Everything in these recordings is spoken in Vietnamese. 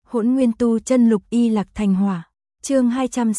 Hỗn Nguyên Tu Chân Lục Y Lạc Thành Hỏa. Chương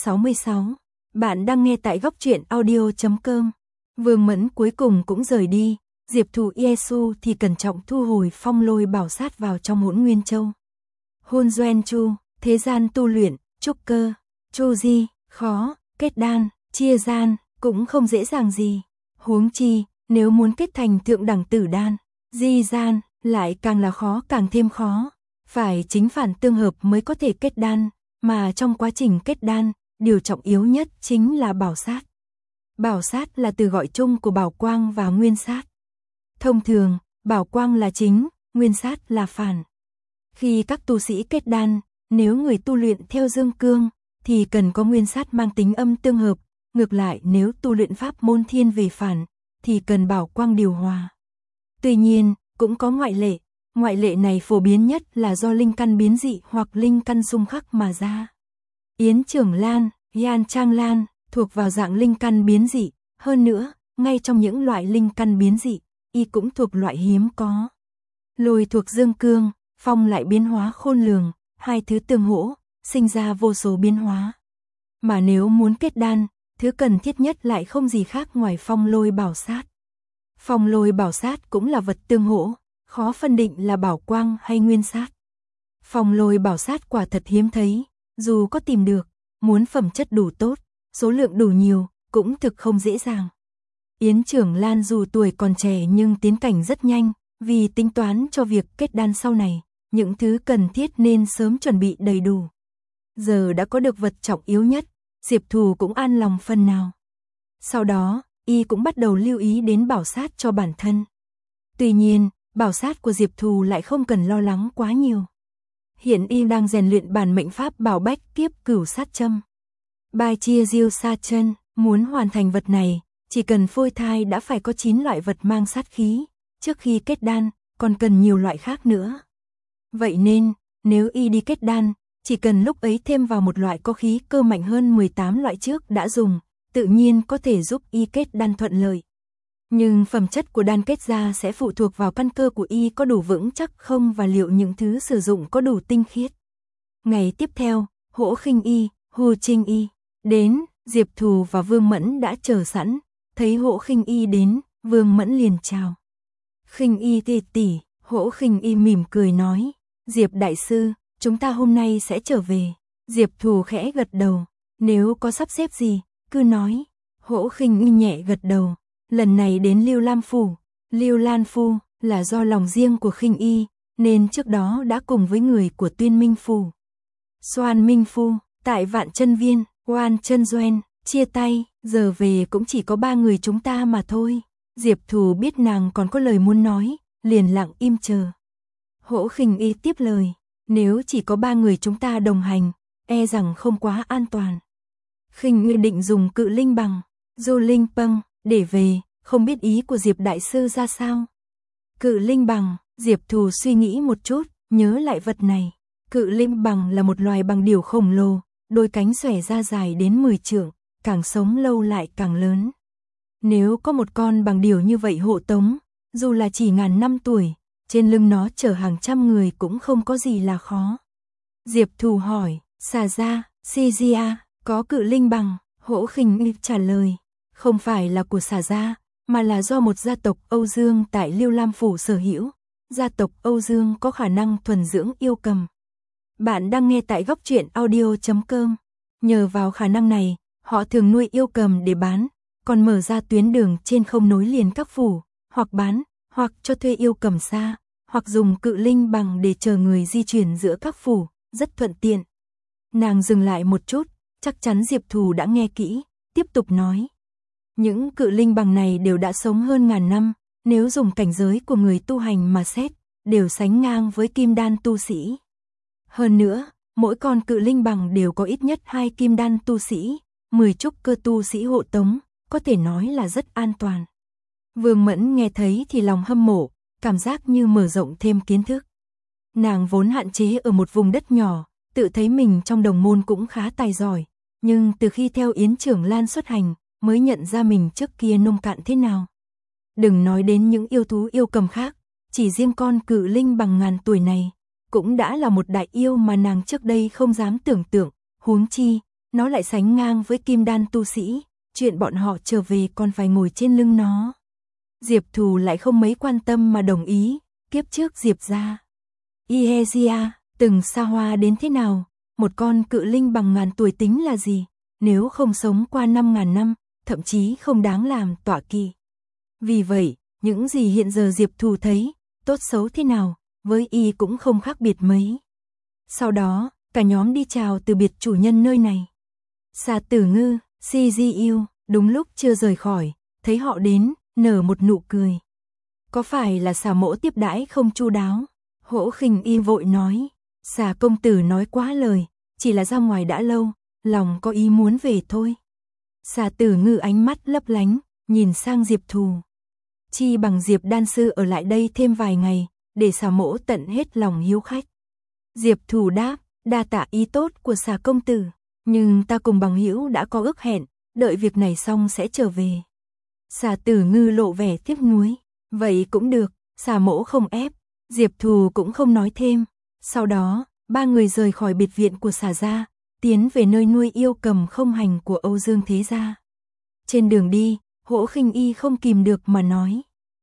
266. Bạn đang nghe tại góc truyện audio.com. Vương Mẫn cuối cùng cũng rời đi, Diệp Thù Yesu thì cẩn trọng thu hồi Phong Lôi Bảo Sát vào trong Hỗn Nguyên Châu. Hôn Doen Chu, thế gian tu luyện, trúc cơ, chu di, khó, kết đan, chia gian, cũng không dễ dàng gì. Huống chi, nếu muốn kết thành thượng đẳng tử đan, di gian, lại càng là khó càng thêm khó. Phải chính phản tương hợp mới có thể kết đan, mà trong quá trình kết đan, điều trọng yếu nhất chính là bảo sát. Bảo sát là từ gọi chung của bảo quang và nguyên sát. Thông thường, bảo quang là chính, nguyên sát là phản. Khi các tu sĩ kết đan, nếu người tu luyện theo dương cương, thì cần có nguyên sát mang tính âm tương hợp. Ngược lại nếu tu luyện pháp môn thiên về phản, thì cần bảo quang điều hòa. Tuy nhiên, cũng có ngoại lệ. Ngoại lệ này phổ biến nhất là do linh căn biến dị hoặc linh căn xung khắc mà ra. Yến Trưởng Lan, Yan Trang Lan thuộc vào dạng linh căn biến dị, hơn nữa, ngay trong những loại linh căn biến dị, y cũng thuộc loại hiếm có. Lôi thuộc dương cương, phong lại biến hóa khôn lường, hai thứ tương hỗ, sinh ra vô số biến hóa. Mà nếu muốn kết đan, thứ cần thiết nhất lại không gì khác ngoài phong lôi bảo sát. Phong lôi bảo sát cũng là vật tương hỗ, khó phân định là bảo quang hay nguyên sát. Phong lôi bảo sát quả thật hiếm thấy, dù có tìm được, muốn phẩm chất đủ tốt, số lượng đủ nhiều, cũng thực không dễ dàng. Yến Trưởng Lan dù tuổi còn trẻ nhưng tiến cảnh rất nhanh, vì tính toán cho việc kết đan sau này, những thứ cần thiết nên sớm chuẩn bị đầy đủ. Giờ đã có được vật trọng yếu nhất, Diệp Thù cũng an lòng phần nào. Sau đó, y cũng bắt đầu lưu ý đến bảo sát cho bản thân. Tuy nhiên, bảo sát của Diệp Thù lại không cần lo lắng quá nhiều. Hiện y đang rèn luyện bản mệnh pháp bảo bách kiếp cửu sát châm. Bai chia diêu sa chân, muốn hoàn thành vật này, chỉ cần phôi thai đã phải có 9 loại vật mang sát khí, trước khi kết đan, còn cần nhiều loại khác nữa. Vậy nên, nếu y đi kết đan, chỉ cần lúc ấy thêm vào một loại có khí cơ mạnh hơn 18 loại trước đã dùng, tự nhiên có thể giúp y kết đan thuận lợi. Nhưng phẩm chất của đan kết ra sẽ phụ thuộc vào căn cơ của y có đủ vững chắc không và liệu những thứ sử dụng có đủ tinh khiết. Ngày tiếp theo, Hỗ Khinh Y, Hù Trinh Y đến, Diệp Thù và Vương Mẫn đã chờ sẵn, thấy Hỗ Khinh Y đến, Vương Mẫn liền chào. Khinh Y tỷ, Hỗ Khinh Y mỉm cười nói, Diệp đại sư, chúng ta hôm nay sẽ trở về. Diệp Thù khẽ gật đầu, nếu có sắp xếp gì, cứ nói. Hỗ Khinh Y nhẹ gật đầu. Lần này đến Lưu Lam Phủ, Lưu Lan Phu là do lòng riêng của Khinh Y, nên trước đó đã cùng với người của Tuyên Minh Phủ, Xoan Minh Phu, tại Vạn Chân Viên, Oan Chân Doen, chia tay, giờ về cũng chỉ có 3 người chúng ta mà thôi. Diệp Thù biết nàng còn có lời muốn nói, liền lặng im chờ. Hỗ Khinh Y tiếp lời, nếu chỉ có 3 người chúng ta đồng hành, e rằng không quá an toàn. Khinh Y định dùng cự linh bằng, Dô Linh Pâng, để về, không biết ý của Diệp đại sư ra sao. Cự linh bằng, Diệp Thù suy nghĩ một chút, nhớ lại vật này. Cự linh bằng là một loài bằng điểu khổng lồ, đôi cánh xòe ra dài đến 10 trượng, càng sống lâu lại càng lớn. Nếu có một con bằng điểu như vậy hộ tống, dù là chỉ ngàn năm tuổi, trên lưng nó chở hàng trăm người cũng không có gì là khó. Diệp Thù hỏi, Xà Gia, Sijia, có cự linh bằng? Hỗ Khinh Y trả lời, không phải là của Xà Gia, mà là do một gia tộc Âu Dương tại Lưu Lam Phủ sở hữu. Gia tộc Âu Dương có khả năng thuần dưỡng yêu cầm. Bạn đang nghe tại góc truyện audio.com. Nhờ vào khả năng này, họ thường nuôi yêu cầm để bán, còn mở ra tuyến đường trên không nối liền các phủ, hoặc bán, hoặc cho thuê yêu cầm xa, hoặc dùng cự linh bằng để chờ người di chuyển giữa các phủ, rất thuận tiện. Nàng dừng lại một chút, chắc chắn Diệp Thù đã nghe kỹ, tiếp tục nói. Những cự linh bằng này đều đã sống hơn ngàn năm, nếu dùng cảnh giới của người tu hành mà xét, đều sánh ngang với kim đan tu sĩ. Hơn nữa, mỗi con cự linh bằng đều có ít nhất 2 kim đan tu sĩ, 10 trúc cơ tu sĩ hộ tống, có thể nói là rất an toàn. Vương Mẫn nghe thấy thì lòng hâm mộ, cảm giác như mở rộng thêm kiến thức. Nàng vốn hạn chế ở một vùng đất nhỏ, tự thấy mình trong đồng môn cũng khá tài giỏi, nhưng từ khi theo Yến Trưởng Lan xuất hành, mới nhận ra mình trước kia nông cạn thế nào. Đừng nói đến những yêu thú yêu cầm khác, chỉ riêng con cự linh bằng ngàn tuổi này, cũng đã là một đại yêu mà nàng trước đây không dám tưởng tượng, huống chi, nó lại sánh ngang với kim đan tu sĩ, chuyện bọn họ trở về còn phải ngồi trên lưng nó. Diệp Thù lại không mấy quan tâm mà đồng ý, kiếp trước Diệp gia Ihezia từng xa hoa đến thế nào, một con cự linh bằng ngàn tuổi tính là gì, nếu không sống qua 5.000 năm, thậm chí không đáng làm tọa kỵ. Vì vậy, những gì hiện giờ Diệp Thù thấy, tốt xấu thế nào, với y cũng không khác biệt mấy. Sau đó, cả nhóm đi chào từ biệt chủ nhân nơi này. Xà Tử Ngư, CGU, đúng lúc chưa rời khỏi, thấy họ đến, nở một nụ cười. Có phải là Xà mỗ tiếp đãi không chu đáo? Hỗ Khinh Y vội nói, Xà công tử nói quá lời, chỉ là ra ngoài đã lâu, lòng có ý muốn về thôi. Xà Tử Ngư ánh mắt lấp lánh, nhìn sang Diệp Thù. Chi bằng Diệp đan sư ở lại đây thêm vài ngày, để Xà mỗ tận hết lòng hiếu khách. Diệp Thù đáp, đa tạ ý tốt của Xà công tử, nhưng ta cùng bằng hữu đã có ước hẹn, đợi việc này xong sẽ trở về. Xà Tử Ngư lộ vẻ tiếc nuối, vậy cũng được, Xà mỗ không ép. Diệp Thù cũng không nói thêm. Sau đó, ba người rời khỏi biệt viện của Xà gia, tiến về nơi nuôi yêu cầm không hành của Âu Dương Thế gia. Trên đường đi, Hỗ Khinh Y không kìm được mà nói.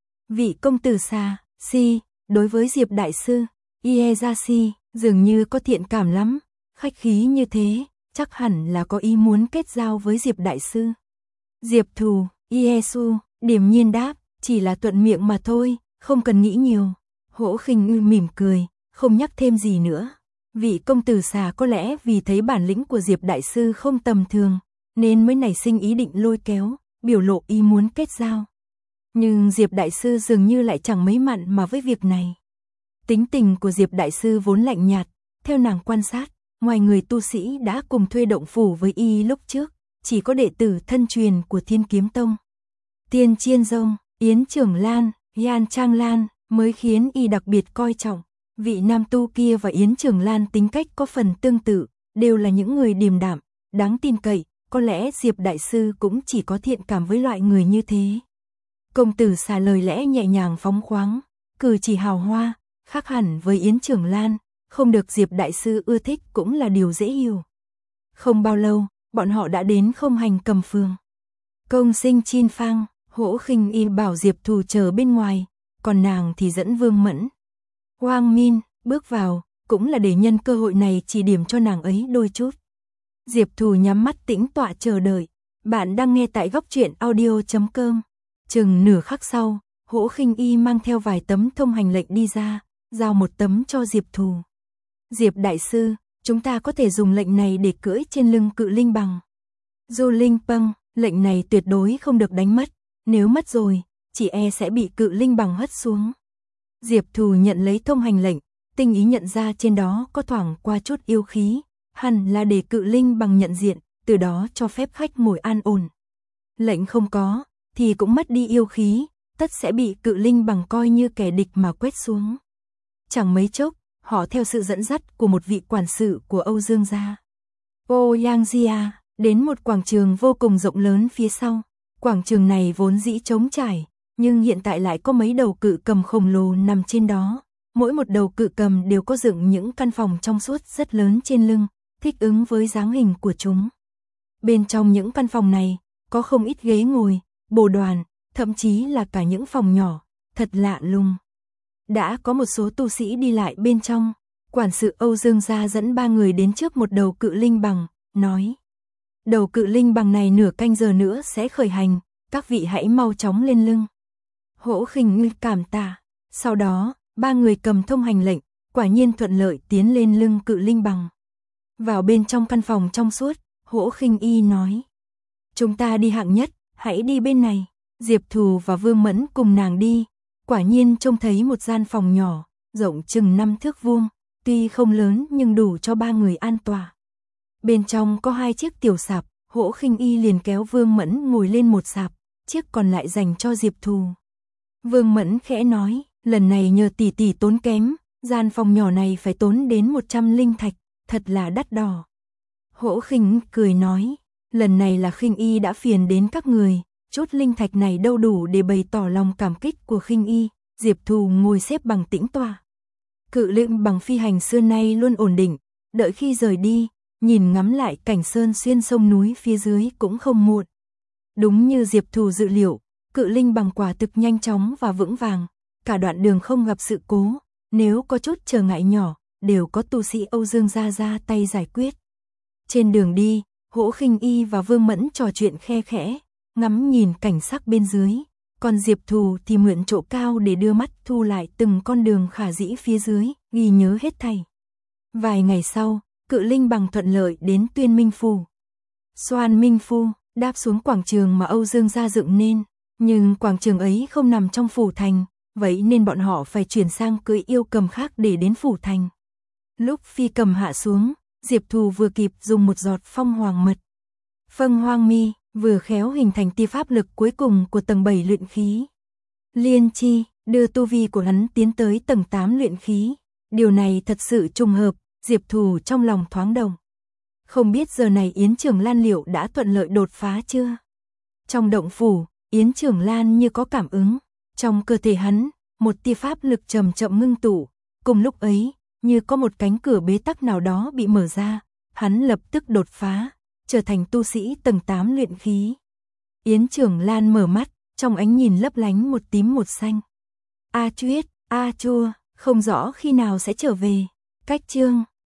Vị công tử Xà, si, đối với Diệp đại sư, Ihezia dường như có thiện cảm lắm, khách khí như thế, chắc hẳn là có ý muốn kết giao với Diệp đại sư. Diệp Thù, Ihesu, điềm nhiên đáp, chỉ là thuận miệng mà thôi, không cần nghĩ nhiều. Hỗ Khinh Y mỉm cười, không nhắc thêm gì nữa. Vị công tử Xà có lẽ vì thấy bản lĩnh của Diệp đại sư không tầm thường, nên mới nảy sinh ý định lôi kéo, biểu lộ ý muốn kết giao. Nhưng Diệp đại sư dường như lại chẳng mấy mặn mà với việc này. Tính tình của Diệp đại sư vốn lạnh nhạt, theo nàng quan sát, ngoài người tu sĩ đã cùng thuê động phủ với y lúc trước, chỉ có đệ tử thân truyền của Thiên Kiếm Tông, Tiên Chiên Dông, Yến Trưởng Lan, Yan Trang Lan mới khiến y đặc biệt coi trọng. Vị nam tu kia và Yến Trưởng Lan tính cách có phần tương tự, đều là những người điềm đạm, đáng tin cậy, có lẽ Diệp đại sư cũng chỉ có thiện cảm với loại người như thế. Công tử Xà lời lẽ nhẹ nhàng phóng khoáng, cử chỉ hào hoa, khác hẳn với Yến Trưởng Lan, không được Diệp đại sư ưa thích cũng là điều dễ hiểu. Không bao lâu, bọn họ đã đến không hành cầm phường. Công sinh Chin Phang, Hỗ Khinh Y bảo Diệp Thù chờ bên ngoài, còn nàng thì dẫn Vương Mẫn, Hoang Min bước vào, cũng là để nhân cơ hội này chỉ điểm cho nàng ấy đôi chút. Diệp Thù nhắm mắt tĩnh tọa chờ đợi. Bạn đang nghe tại góc truyện audio.com. Chừng nửa khắc sau, Hỗ Khinh Y mang theo vài tấm thông hành lệnh đi ra, giao một tấm cho Diệp Thù. Diệp đại sư, chúng ta có thể dùng lệnh này để cưỡi trên lưng cự linh bằng. Du Linh Pâng, lệnh này tuyệt đối không được đánh mất, nếu mất rồi, chỉ e sẽ bị cự linh bằng hất xuống. Diệp Thù nhận lấy thông hành lệnh, tinh ý nhận ra trên đó có thoảng qua chút yêu khí, hẳn là để cự linh bằng nhận diện, từ đó cho phép khách ngồi an ổn. Lệnh không có, thì cũng mất đi yêu khí, tất sẽ bị cự linh bằng coi như kẻ địch mà quét xuống. Chẳng mấy chốc, họ theo sự dẫn dắt của một vị quản sự của Âu Dương gia, Oyangjia, đến một quảng trường vô cùng rộng lớn phía sau. Quảng trường này vốn dĩ trống trải, nhưng hiện tại lại có mấy đầu cự cầm khổng lồ nằm trên đó. Mỗi một đầu cự cầm đều có dựng những căn phòng trong suốt rất lớn trên lưng, thích ứng với dáng hình của chúng. Bên trong những căn phòng này, có không ít ghế ngồi, bồ đoàn, thậm chí là cả những phòng nhỏ, thật lạ lùng. Đã có một số tu sĩ đi lại bên trong, quản sự Âu Dương gia dẫn ba người đến trước một đầu cự linh bằng, nói: đầu cự linh bằng này nửa canh giờ nữa sẽ khởi hành, các vị hãy mau chóng lên lưng. Hỗ Khinh Y cảm tạ. Sau đó, ba người cầm thông hành lệnh, quả nhiên thuận lợi tiến lên lưng cự linh bằng. Vào bên trong căn phòng trong suốt, Hỗ Khinh Y nói: chúng ta đi hạng nhất, hãy đi bên này. Diệp Thù và Vương Mẫn cùng nàng đi, quả nhiên trông thấy một gian phòng nhỏ, rộng chừng 5 thước vuông, tuy không lớn nhưng đủ cho ba người an tọa. Bên trong có 2 chiếc tiểu sạp, Hỗ Khinh Y liền kéo Vương Mẫn ngồi lên một sạp, chiếc còn lại dành cho Diệp Thù. Vương Mẫn khẽ nói: lần này nhờ tỷ tỷ tốn kém, gian phòng nhỏ này phải tốn đến 100 linh thạch, thật là đắt đỏ. Hỗ Khinh Y cười nói: lần này là Khinh Y đã phiền đến các người, chút linh thạch này đâu đủ để bày tỏ lòng cảm kích của Khinh Y. Diệp Thù ngồi xếp bằng tĩnh tọa. Cự linh bằng phi hành xưa nay luôn ổn định, đợi khi rời đi, nhìn ngắm lại cảnh sơn xuyên sông núi phía dưới cũng không muộn. Đúng như Diệp Thù dự liệu, cự linh bằng quả thực nhanh chóng và vững vàng, cả đoạn đường không gặp sự cố, nếu có chút trở ngại nhỏ, đều có tu sĩ Âu Dương gia ra tay giải quyết. Trên đường đi, Hỗ Khinh Y và Vương Mẫn trò chuyện khe khẽ, ngắm nhìn cảnh sắc bên dưới, còn Diệp Thù thì mượn chỗ cao để đưa mắt thu lại từng con đường khả dĩ phía dưới, ghi nhớ hết thảy. Vài ngày sau, cự linh bằng thuận lợi đến Tuyên Minh Phủ. Xoan Minh Phu đáp xuống quảng trường mà Âu Dương gia dựng nên, nhưng quảng trường ấy không nằm trong phủ thành, vậy nên bọn họ phải chuyển sang cưỡi yêu cầm khác để đến phủ thành. Lúc phi cầm hạ xuống, Diệp Thù vừa kịp dùng một giọt phong hoàng mật. Phân hoang mi, vừa khéo hình thành tia pháp lực cuối cùng của tầng 7 luyện khí. Liên chi, đưa tu vi của hắn tiến tới tầng 8 luyện khí. Điều này thật sự trùng hợp, Diệp Thù trong lòng thoáng động. Không biết giờ này Yến Trường Lan liệu đã thuận lợi đột phá chưa? Trong động phủ, Yến Trường Lan như có cảm ứng. Trong cơ thể hắn, một tia pháp lực chậm chậm ngưng tụ. Cùng lúc ấy, như có một cánh cửa bế tắc nào đó bị mở ra, hắn lập tức đột phá, trở thành tu sĩ tầng 8 luyện khí. Yến Trường Lan mở mắt, trong ánh nhìn lấp lánh một tím một xanh. A Chuyết, A Chua, không rõ khi nào sẽ trở về. Cách chương